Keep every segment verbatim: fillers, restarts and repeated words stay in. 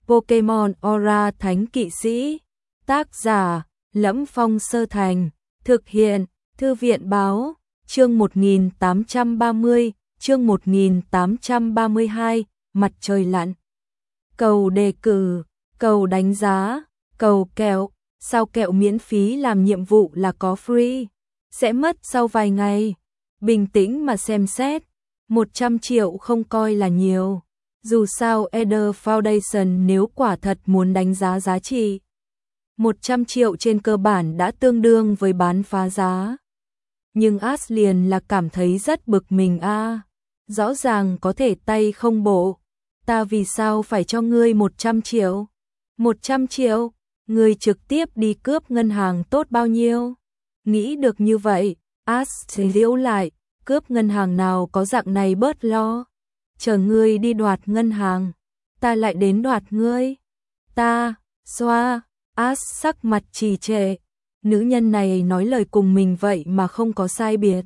Pokemon Aura Thánh Kỵ Sĩ. Tác giả: Lẫm Phong Sơ Thành. Thực hiện: Thư viện báo. Chương một nghìn tám trăm ba mươi, chương một nghìn tám trăm ba mươi hai, mặt trời lặn. Cầu đề cử, cầu đánh giá, cầu kẹo, sao kẹo miễn phí làm nhiệm vụ là có free, sẽ mất sau vài ngày. Bình tĩnh mà xem xét, một trăm triệu không coi là nhiều. Dù sao Eder Foundation nếu quả thật muốn đánh giá giá trị, một trăm triệu trên cơ bản đã tương đương với bán phá giá. Nhưng Ash liền là cảm thấy rất bực mình a. À, rõ ràng có thể tay không bộ, ta vì sao phải cho ngươi một trăm triệu? một trăm triệu, ngươi trực tiếp đi cướp ngân hàng tốt bao nhiêu? Nghĩ được như vậy, Ash liễu lại, cướp ngân hàng nào có dạng này bớt lo. Chờ ngươi đi đoạt ngân hàng, ta lại đến đoạt ngươi. Ta, xoa, Ash sắc mặt trì trệ. Nữ nhân này nói lời cùng mình vậy mà không có sai biệt.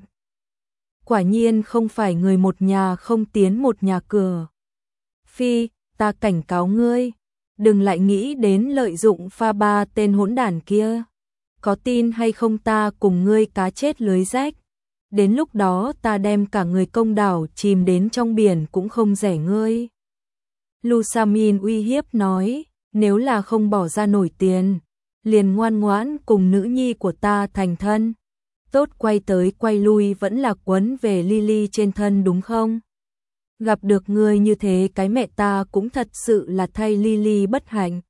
Quả nhiên không phải người một nhà không tiến một nhà cửa. Phi, ta cảnh cáo ngươi, đừng lại nghĩ đến lợi dụng pha ba tên hỗn đản kia. Có tin hay không ta cùng ngươi cá chết lưới rách. Đến lúc đó ta đem cả người công đảo chìm đến trong biển cũng không rẻ ngươi. Lusamin uy hiếp nói, nếu là không bỏ ra nổi tiền, liền ngoan ngoãn cùng nữ nhi của ta thành thân. Tốt, quay tới quay lui vẫn là quấn về Lily trên thân đúng không? Gặp được ngươi như thế cái mẹ ta cũng thật sự là thay Lily bất hạnh.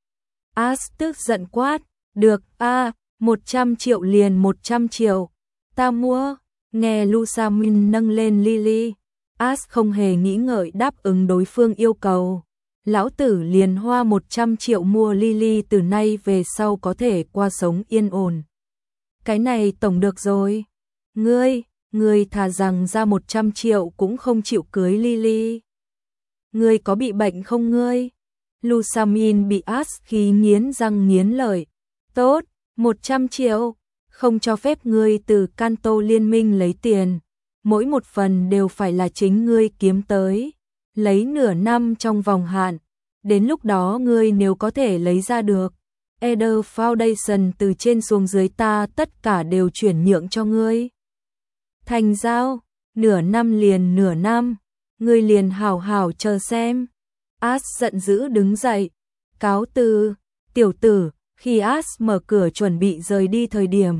Ash tức giận quát, được a, một trăm triệu liền một trăm triệu, ta mua. Nghe Lusamin nâng lên Lily, Ash không hề nghĩ ngợi đáp ứng đối phương yêu cầu. Lão tử liền hoa một trăm triệu mua Lily, từ nay về sau có thể qua sống yên ổn. Cái này tổng được rồi. Ngươi, ngươi thà rằng ra một trăm triệu cũng không chịu cưới Lily. Ngươi có bị bệnh không ngươi? Lusamin bị Ash khí nghiến răng nghiến lợi. Tốt, một trăm triệu, không cho phép ngươi từ Kanto liên minh lấy tiền. Mỗi một phần đều phải là chính ngươi kiếm tới. Lấy nửa năm trong vòng hạn. Đến lúc đó ngươi nếu có thể lấy ra được, Eder Foundation từ trên xuống dưới ta tất cả đều chuyển nhượng cho ngươi. Thành giao, nửa năm liền nửa năm, ngươi liền hảo hảo chờ xem. Ash giận dữ đứng dậy, cáo từ, tiểu tử. Khi Ash mở cửa chuẩn bị rời đi thời điểm,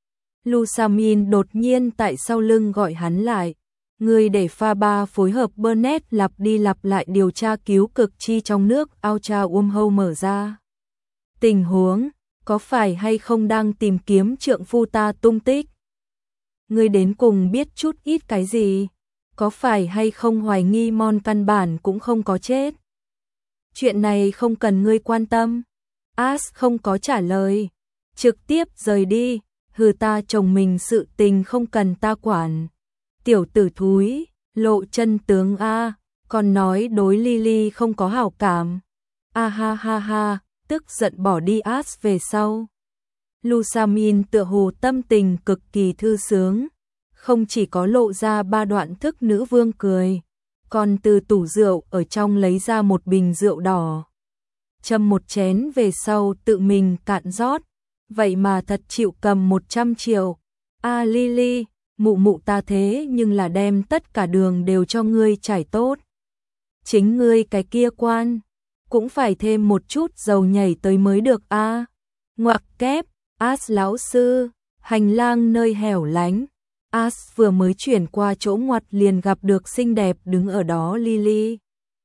Lusamin đột nhiên tại sau lưng gọi hắn lại. Người để pha ba phối hợp Burnett lặp đi lặp lại điều tra cứu cực chi trong nước Ultra Wormhole mở ra. Tình huống, có phải hay không đang tìm kiếm trượng phu ta tung tích? Người đến cùng biết chút ít cái gì? Có phải hay không hoài nghi Mon căn bản cũng không có chết? Chuyện này không cần ngươi quan tâm. Ash không có trả lời, trực tiếp rời đi. Hừ, ta chồng mình sự tình không cần ta quản. Tiểu tử thúi, lộ chân tướng a, còn nói đối Lily không có hảo cảm. A ha ha ha, tức giận bỏ đi Ash về sau. Lusamin tựa hồ tâm tình cực kỳ thư sướng, không chỉ có lộ ra ba đoạn thức nữ vương cười, còn từ tủ rượu ở trong lấy ra một bình rượu đỏ. Châm một chén về sau tự mình cạn rót, vậy mà thật chịu cầm một trăm triệu. A Lily, mụ mụ ta thế nhưng là đem tất cả đường đều cho ngươi trải tốt. Chính ngươi cái kia quan, cũng phải thêm một chút dầu nhảy tới mới được a. À. Ngoặc kép, Ash lão sư, hành lang nơi hẻo lánh. Ash vừa mới chuyển qua chỗ ngoặt liền gặp được xinh đẹp đứng ở đó Lily.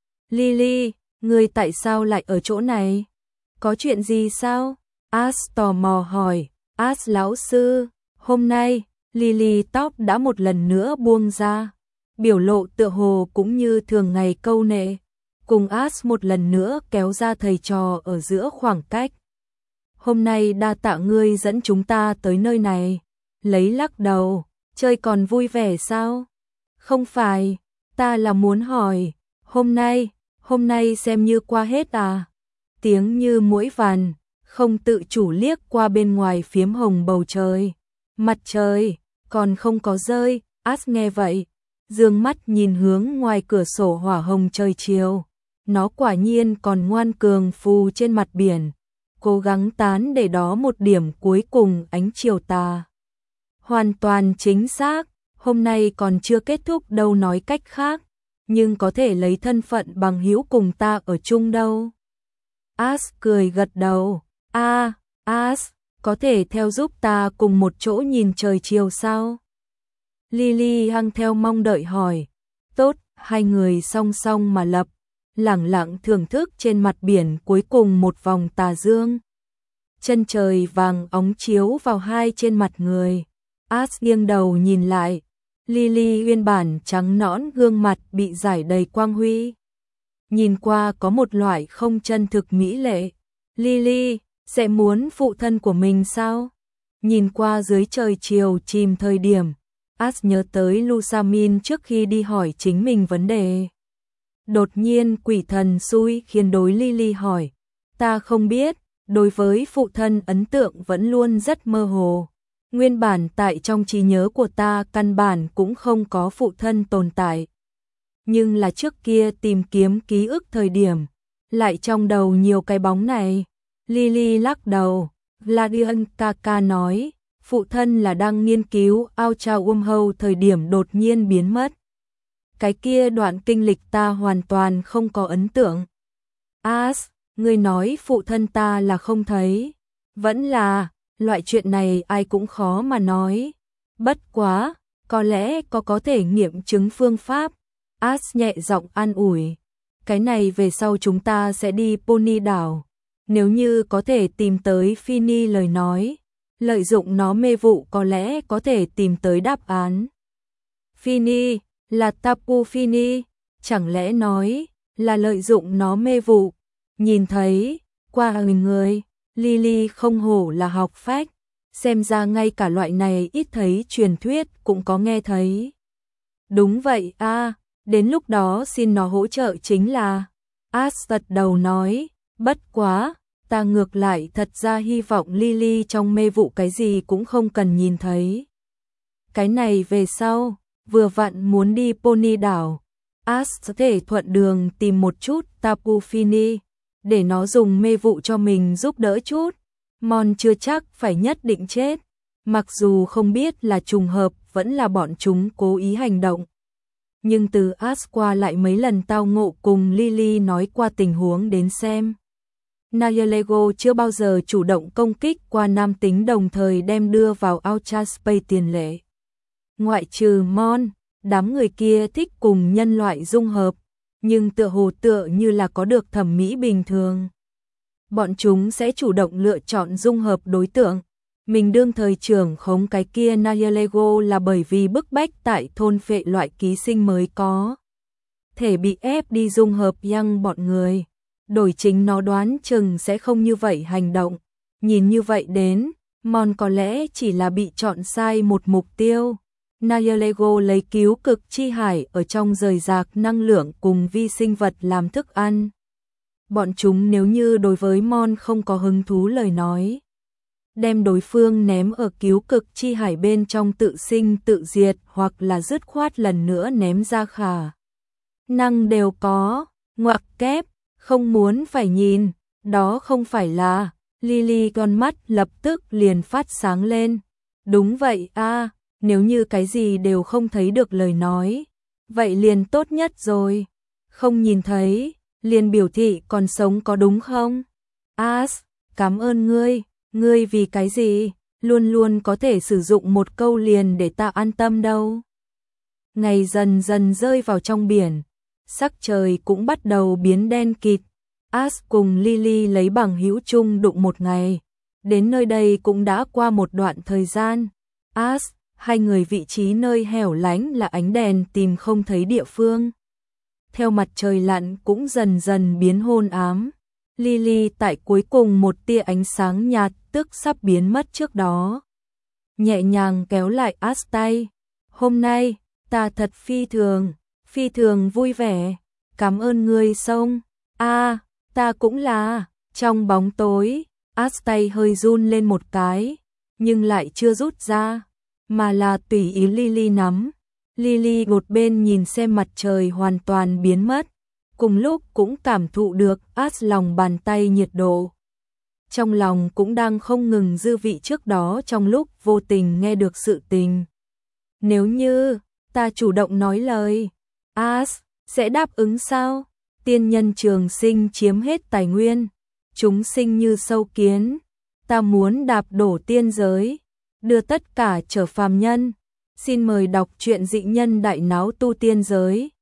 Lily, ngươi tại sao lại ở chỗ này? Có chuyện gì sao? Ash tò mò hỏi. Ash lão sư, hôm nay Lily tóc đã một lần nữa buông ra, biểu lộ tựa hồ cũng như thường ngày câu nệ, cùng Ash một lần nữa kéo ra thầy trò ở giữa khoảng cách. Hôm nay đa tạ ngươi dẫn chúng ta tới nơi này. Lấy lắc đầu, chơi còn vui vẻ sao? Không phải, ta là muốn hỏi, hôm nay, hôm nay xem như qua hết à? Tiếng như muỗi vằn, không tự chủ liếc qua bên ngoài phiếm hồng bầu trời. Mặt trời còn không có rơi. Ash nghe vậy, dương mắt nhìn hướng ngoài cửa sổ hỏa hồng trời chiều, nó quả nhiên còn ngoan cường phù trên mặt biển, cố gắng tán để đó một điểm cuối cùng ánh chiều tà. Hoàn toàn chính xác, hôm nay còn chưa kết thúc đâu, nói cách khác, nhưng có thể lấy thân phận bằng hữu cùng ta ở chung đâu. As cười gật đầu, a, As, có thể theo giúp ta cùng một chỗ nhìn trời chiều sao? Lily hăng theo mong đợi hỏi. Tốt, hai người song song mà lập, lẳng lặng thưởng thức trên mặt biển cuối cùng một vòng tà dương. Chân trời vàng óng chiếu vào hai trên mặt người. As nghiêng đầu nhìn lại, Lily nguyên bản trắng nõn gương mặt bị rải đầy quang huy. Nhìn qua có một loại không chân thực mỹ lệ. Lily, sẽ muốn phụ thân của mình sao? Nhìn qua dưới trời chiều chìm thời điểm, As nhớ tới Lusamin trước khi đi hỏi chính mình vấn đề. Đột nhiên quỷ thần xui khiến đối Lily hỏi, ta không biết, đối với phụ thân ấn tượng vẫn luôn rất mơ hồ. Nguyên bản tại trong trí nhớ của ta căn bản cũng không có phụ thân tồn tại. Nhưng là trước kia tìm kiếm ký ức thời điểm, lại trong đầu nhiều cái bóng này. Lily lắc đầu, Gladian Kaka nói, phụ thân là đang nghiên cứu Ultra Wormhole thời điểm đột nhiên biến mất. Cái kia đoạn kinh lịch ta hoàn toàn không có ấn tượng. As, ngươi nói phụ thân ta là không thấy. Vẫn là, loại chuyện này ai cũng khó mà nói. Bất quá, có lẽ có có thể nghiệm chứng phương pháp. As nhẹ giọng an ủi. Cái này về sau chúng ta sẽ đi Pony đảo. Nếu như có thể tìm tới Phini lời nói, lợi dụng nó mê vụ có lẽ có thể tìm tới đáp án. Phini, là Tapu Fini, chẳng lẽ nói là lợi dụng nó mê vụ. Nhìn thấy, qua hình người, Lily không hổ là học phách, xem ra ngay cả loại này ít thấy truyền thuyết cũng có nghe thấy. Đúng vậy a, à, đến lúc đó xin nó hỗ trợ chính là. As gật đầu nói, bất quá, ta ngược lại thật ra hy vọng Lily trong mê vụ cái gì cũng không cần nhìn thấy. Cái này về sau, vừa vặn muốn đi Pony đảo, As có thể thuận đường tìm một chút Tapu Fini, để nó dùng mê vụ cho mình giúp đỡ chút. Mon chưa chắc phải nhất định chết, mặc dù không biết là trùng hợp vẫn là bọn chúng cố ý hành động. Nhưng từ As qua lại mấy lần tao ngộ cùng Lily nói qua tình huống đến xem, Nayalego chưa bao giờ chủ động công kích qua nam tính đồng thời đem đưa vào Ultra Space tiền lệ. Ngoại trừ Mon, đám người kia thích cùng nhân loại dung hợp, nhưng tựa hồ tựa như là có được thẩm mỹ bình thường. Bọn chúng sẽ chủ động lựa chọn dung hợp đối tượng. Mình đương thời trưởng khống cái kia Nayalego là bởi vì bức bách tại thôn phệ loại ký sinh mới có thể bị ép đi dung hợp Yang bọn người. Đổi chính nó đoán chừng sẽ không như vậy hành động. Nhìn như vậy đến, Mon có lẽ chỉ là bị chọn sai một mục tiêu. Nayalego lấy cứu cực chi hải ở trong rời rạc năng lượng cùng vi sinh vật làm thức ăn. Bọn chúng nếu như đối với Mon không có hứng thú lời nói, đem đối phương ném ở cứu cực chi hải bên trong tự sinh tự diệt hoặc là dứt khoát lần nữa ném ra khả. Năng đều có, ngoặc kép, không muốn phải nhìn, đó không phải là. Lily con mắt lập tức liền phát sáng lên. Đúng vậy a, à, nếu như cái gì đều không thấy được lời nói, vậy liền tốt nhất rồi. Không nhìn thấy, liền biểu thị còn sống có đúng không? As, cảm ơn ngươi, ngươi vì cái gì, luôn luôn có thể sử dụng một câu liền để ta an tâm đâu. Ngày dần dần rơi vào trong biển, sắc trời cũng bắt đầu biến đen kịt. As cùng Lily lấy bằng hữu chung đụng một ngày, đến nơi đây cũng đã qua một đoạn thời gian. As, hai người vị trí nơi hẻo lánh là ánh đèn tìm không thấy địa phương. Theo mặt trời lặn cũng dần dần biến hôn ám. Lily tại cuối cùng một tia ánh sáng nhạt tức sắp biến mất trước đó, nhẹ nhàng kéo lại As tay. Hôm nay, ta thật phi thường, phi thường vui vẻ. Cảm ơn ngươi sông. A, à, ta cũng là. Trong bóng tối, As tay hơi run lên một cái, nhưng lại chưa rút ra, mà là tùy ý Lily nắm. Lily một bên nhìn xem mặt trời hoàn toàn biến mất, cùng lúc cũng cảm thụ được át lòng bàn tay nhiệt độ. Trong lòng cũng đang không ngừng dư vị trước đó trong lúc vô tình nghe được sự tình. Nếu như ta chủ động nói lời, As sẽ đáp ứng sao? Tiên nhân trường sinh chiếm hết tài nguyên, chúng sinh như sâu kiến, ta muốn đạp đổ tiên giới, đưa tất cả trở phàm nhân. Xin mời đọc truyện Dị Nhân Đại Náo Tu Tiên Giới.